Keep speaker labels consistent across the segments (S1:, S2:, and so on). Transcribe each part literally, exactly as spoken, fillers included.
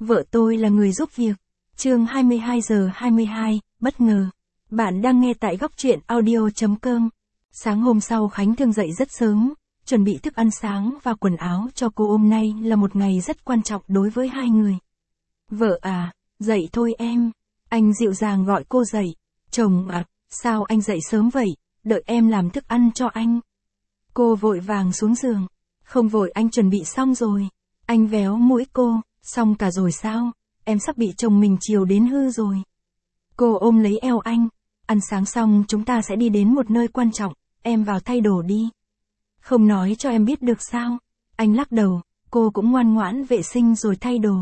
S1: Vợ tôi là người giúp việc. Chương hai mươi hai giờ hai mươi hai, bất ngờ. Bạn đang nghe tại góc truyện audio chấm com. Sáng hôm sau Khánh Thương dậy rất sớm, chuẩn bị thức ăn sáng và quần áo cho cô. Hôm nay là một ngày rất quan trọng đối với hai người. Vợ à, dậy thôi em. Anh dịu dàng gọi cô dậy. Chồng à, sao anh dậy sớm vậy, đợi em làm thức ăn cho anh. Cô vội vàng xuống giường. Không vội, anh chuẩn bị xong rồi. Anh véo mũi cô, xong cả rồi sao, em sắp bị chồng mình chiều đến hư rồi. Cô ôm lấy eo anh, ăn sáng xong chúng ta sẽ đi đến một nơi quan trọng, em vào thay đồ đi. Không nói cho em biết được sao. Anh lắc đầu, cô cũng ngoan ngoãn vệ sinh rồi thay đồ.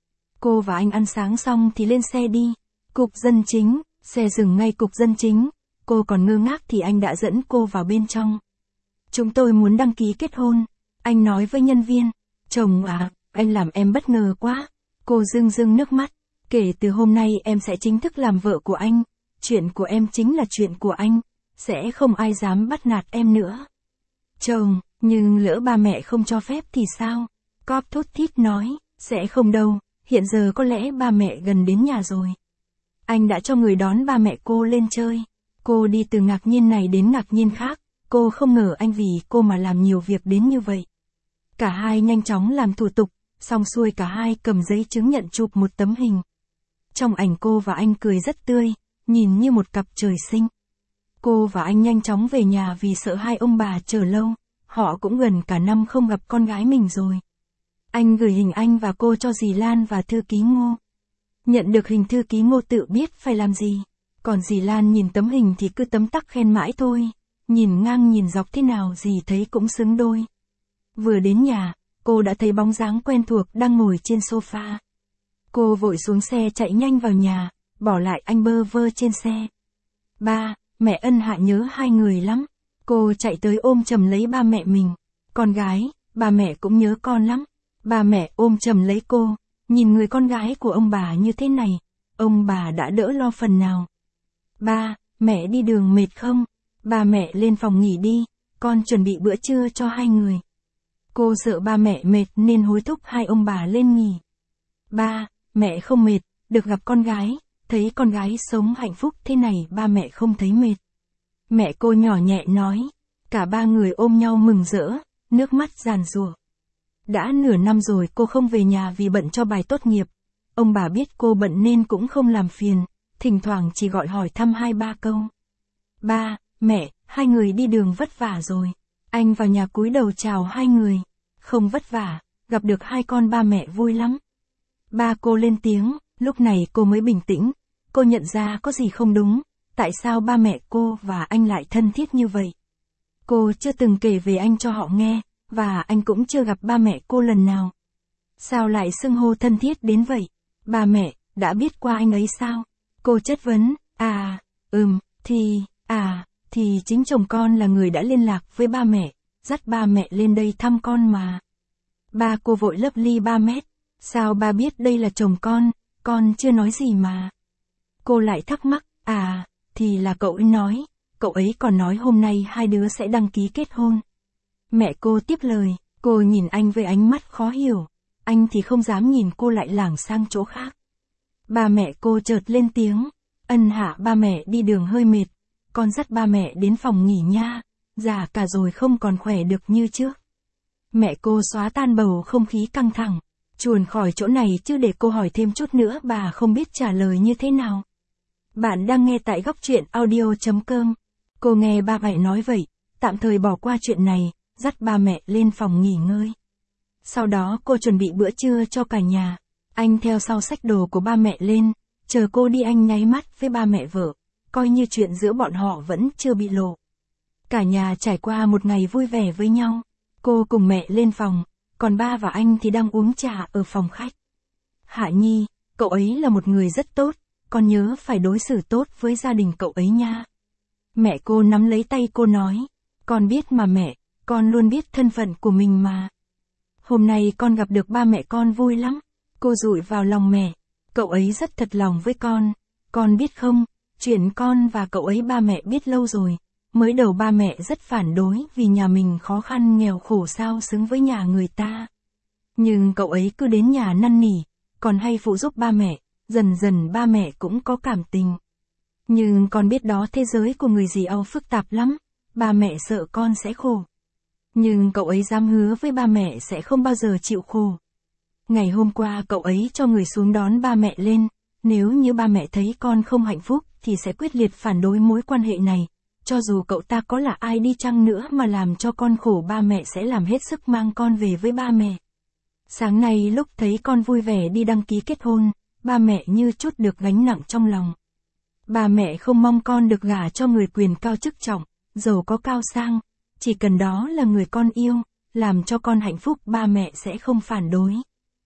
S1: Cô và anh ăn sáng xong thì lên xe đi. Cục dân chính, xe dừng ngay cục dân chính. Cô còn ngơ ngác thì anh đã dẫn cô vào bên trong. Chúng tôi muốn đăng ký kết hôn. Anh nói với nhân viên. Chồng à, anh làm em bất ngờ quá. Cô rưng rưng nước mắt. Kể từ hôm nay em sẽ chính thức làm vợ của anh. Chuyện của em chính là chuyện của anh. Sẽ không ai dám bắt nạt em nữa. Chồng, nhưng lỡ ba mẹ không cho phép thì sao? Cóp thút thít nói. Sẽ không đâu, hiện giờ có lẽ ba mẹ gần đến nhà rồi. Anh đã cho người đón ba mẹ cô lên chơi. Cô đi từ ngạc nhiên này đến ngạc nhiên khác. Cô không ngờ anh vì cô mà làm nhiều việc đến như vậy. Cả hai nhanh chóng làm thủ tục, xong xuôi cả hai cầm giấy chứng nhận chụp một tấm hình. Trong ảnh cô và anh cười rất tươi, nhìn như một cặp trời sinh. Cô và anh nhanh chóng về nhà vì sợ hai ông bà chờ lâu, họ cũng gần cả năm không gặp con gái mình rồi. Anh gửi hình anh và cô cho dì Lan và thư ký Ngô. Nhận được hình thư ký Ngô tự biết phải làm gì, còn dì Lan nhìn tấm hình thì cứ tấm tắc khen mãi thôi, nhìn ngang nhìn dọc thế nào dì thấy cũng xứng đôi. Vừa đến nhà, cô đã thấy bóng dáng quen thuộc đang ngồi trên sofa. Cô vội xuống xe chạy nhanh vào nhà, bỏ lại anh bơ vơ trên xe. Ba, mẹ ân hạ nhớ hai người lắm. Cô chạy tới ôm chầm lấy ba mẹ mình. Con gái, ba mẹ cũng nhớ con lắm. Ba mẹ ôm chầm lấy cô, nhìn người con gái của ông bà như thế này, ông bà đã đỡ lo phần nào. Ba, mẹ đi đường mệt không? Ba mẹ lên phòng nghỉ đi, con chuẩn bị bữa trưa cho hai người. Cô sợ ba mẹ mệt nên hối thúc hai ông bà lên nghỉ. Ba, mẹ không mệt, được gặp con gái, thấy con gái sống hạnh phúc thế này ba mẹ không thấy mệt. Mẹ cô nhỏ nhẹ nói, cả ba người ôm nhau mừng rỡ, nước mắt giàn giụa. Đã nửa năm rồi cô không về nhà vì bận cho bài tốt nghiệp. Ông bà biết cô bận nên cũng không làm phiền, thỉnh thoảng chỉ gọi hỏi thăm hai ba câu. Ba, mẹ, hai người đi đường vất vả rồi. Anh vào nhà cúi đầu chào hai người. Không vất vả, gặp được hai con ba mẹ vui lắm. Ba cô lên tiếng, lúc này cô mới bình tĩnh. Cô nhận ra có gì không đúng, tại sao ba mẹ cô và anh lại thân thiết như vậy. Cô chưa từng kể về anh cho họ nghe, và anh cũng chưa gặp ba mẹ cô lần nào. Sao lại xưng hô thân thiết đến vậy? Ba mẹ, đã biết qua anh ấy sao? Cô chất vấn, à, ừm, thì, à, thì chính chồng con là người đã liên lạc với ba mẹ, dắt ba mẹ lên đây thăm con mà. Ba cô vội lấp ly ba mét, sao ba biết đây là chồng con, con chưa nói gì mà. Cô lại thắc mắc, à, thì là cậu ấy nói, cậu ấy còn nói hôm nay hai đứa sẽ đăng ký kết hôn. Mẹ cô tiếp lời, cô nhìn anh với ánh mắt khó hiểu, anh thì không dám nhìn cô lại lảng sang chỗ khác. Ba mẹ cô chợt lên tiếng, ân hạ ba mẹ đi đường hơi mệt, con dắt ba mẹ đến phòng nghỉ nha, già cả rồi không còn khỏe được như trước. Mẹ cô xóa tan bầu không khí căng thẳng, chuồn khỏi chỗ này chứ để cô hỏi thêm chút nữa bà không biết trả lời như thế nào. Bạn đang nghe tại góc truyện audio chấm com. Cô nghe ba mẹ nói vậy, tạm thời bỏ qua chuyện này, dắt ba mẹ lên phòng nghỉ ngơi. Sau đó cô chuẩn bị bữa trưa cho cả nhà. Anh theo sau xách đồ của ba mẹ lên, chờ cô đi anh nháy mắt với ba mẹ vợ, coi như chuyện giữa bọn họ vẫn chưa bị lộ. Cả nhà trải qua một ngày vui vẻ với nhau. Cô cùng mẹ lên phòng, còn ba và anh thì đang uống trà ở phòng khách. Hạ Nhi, cậu ấy là một người rất tốt, con nhớ phải đối xử tốt với gia đình cậu ấy nha. Mẹ cô nắm lấy tay cô nói, con biết mà mẹ, con luôn biết thân phận của mình mà. Hôm nay con gặp được ba mẹ con vui lắm. Cô dụi vào lòng mẹ, cậu ấy rất thật lòng với con, con biết không, chuyện con và cậu ấy ba mẹ biết lâu rồi. Mới đầu ba mẹ rất phản đối vì nhà mình khó khăn nghèo khổ sao xứng với nhà người ta. Nhưng cậu ấy cứ đến nhà năn nỉ, còn hay phụ giúp ba mẹ, dần dần ba mẹ cũng có cảm tình. Nhưng con biết đó, thế giới của người dì Âu phức tạp lắm, ba mẹ sợ con sẽ khổ. Nhưng cậu ấy dám hứa với ba mẹ sẽ không bao giờ chịu khổ. Ngày hôm qua cậu ấy cho người xuống đón ba mẹ lên, nếu như ba mẹ thấy con không hạnh phúc thì sẽ quyết liệt phản đối mối quan hệ này. Cho dù cậu ta có là ai đi chăng nữa mà làm cho con khổ, ba mẹ sẽ làm hết sức mang con về với ba mẹ. Sáng nay lúc thấy con vui vẻ đi đăng ký kết hôn, ba mẹ như trút được gánh nặng trong lòng. Ba mẹ không mong con được gả cho người quyền cao chức trọng, giàu có cao sang, chỉ cần đó là người con yêu, làm cho con hạnh phúc ba mẹ sẽ không phản đối.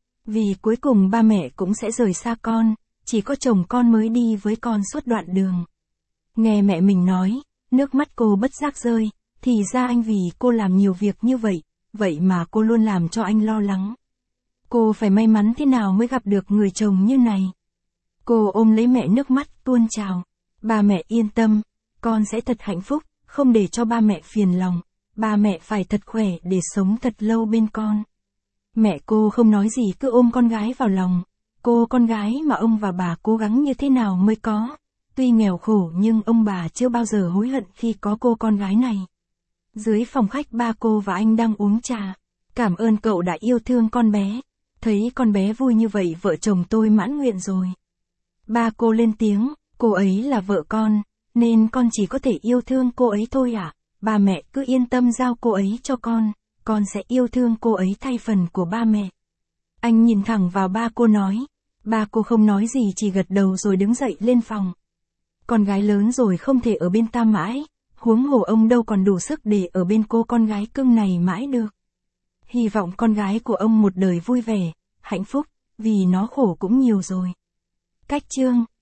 S1: Vì cuối cùng ba mẹ cũng sẽ rời xa con, chỉ có chồng con mới đi với con suốt đoạn đường. Nghe mẹ mình nói, nước mắt cô bất giác rơi, thì ra anh vì cô làm nhiều việc như vậy, vậy mà cô luôn làm cho anh lo lắng. Cô phải may mắn thế nào mới gặp được người chồng như này. Cô ôm lấy mẹ, nước mắt tuôn trào. Ba mẹ yên tâm, con sẽ thật hạnh phúc, không để cho ba mẹ phiền lòng. Ba mẹ phải thật khỏe để sống thật lâu bên con. Mẹ cô không nói gì, cứ ôm con gái vào lòng. Cô con gái mà ông và bà cố gắng như thế nào mới có. Tuy nghèo khổ nhưng ông bà chưa bao giờ hối hận khi có cô con gái này. Dưới phòng khách, ba cô và anh đang uống trà. Cảm ơn cậu đã yêu thương con bé. Thấy con bé vui như vậy vợ chồng tôi mãn nguyện rồi. Ba cô lên tiếng, cô ấy là vợ con, nên con chỉ có thể yêu thương cô ấy thôi ạ. À? Ba mẹ cứ yên tâm giao cô ấy cho con, con sẽ yêu thương cô ấy thay phần của ba mẹ. Anh nhìn thẳng vào ba cô nói. Ba cô không nói gì, chỉ gật đầu rồi đứng dậy lên phòng. Con gái lớn rồi không thể ở bên ta mãi, huống hồ ông đâu còn đủ sức để ở bên cô con gái cưng này mãi được. Hy vọng con gái của ông một đời vui vẻ, hạnh phúc, vì nó khổ cũng nhiều rồi. Cách chương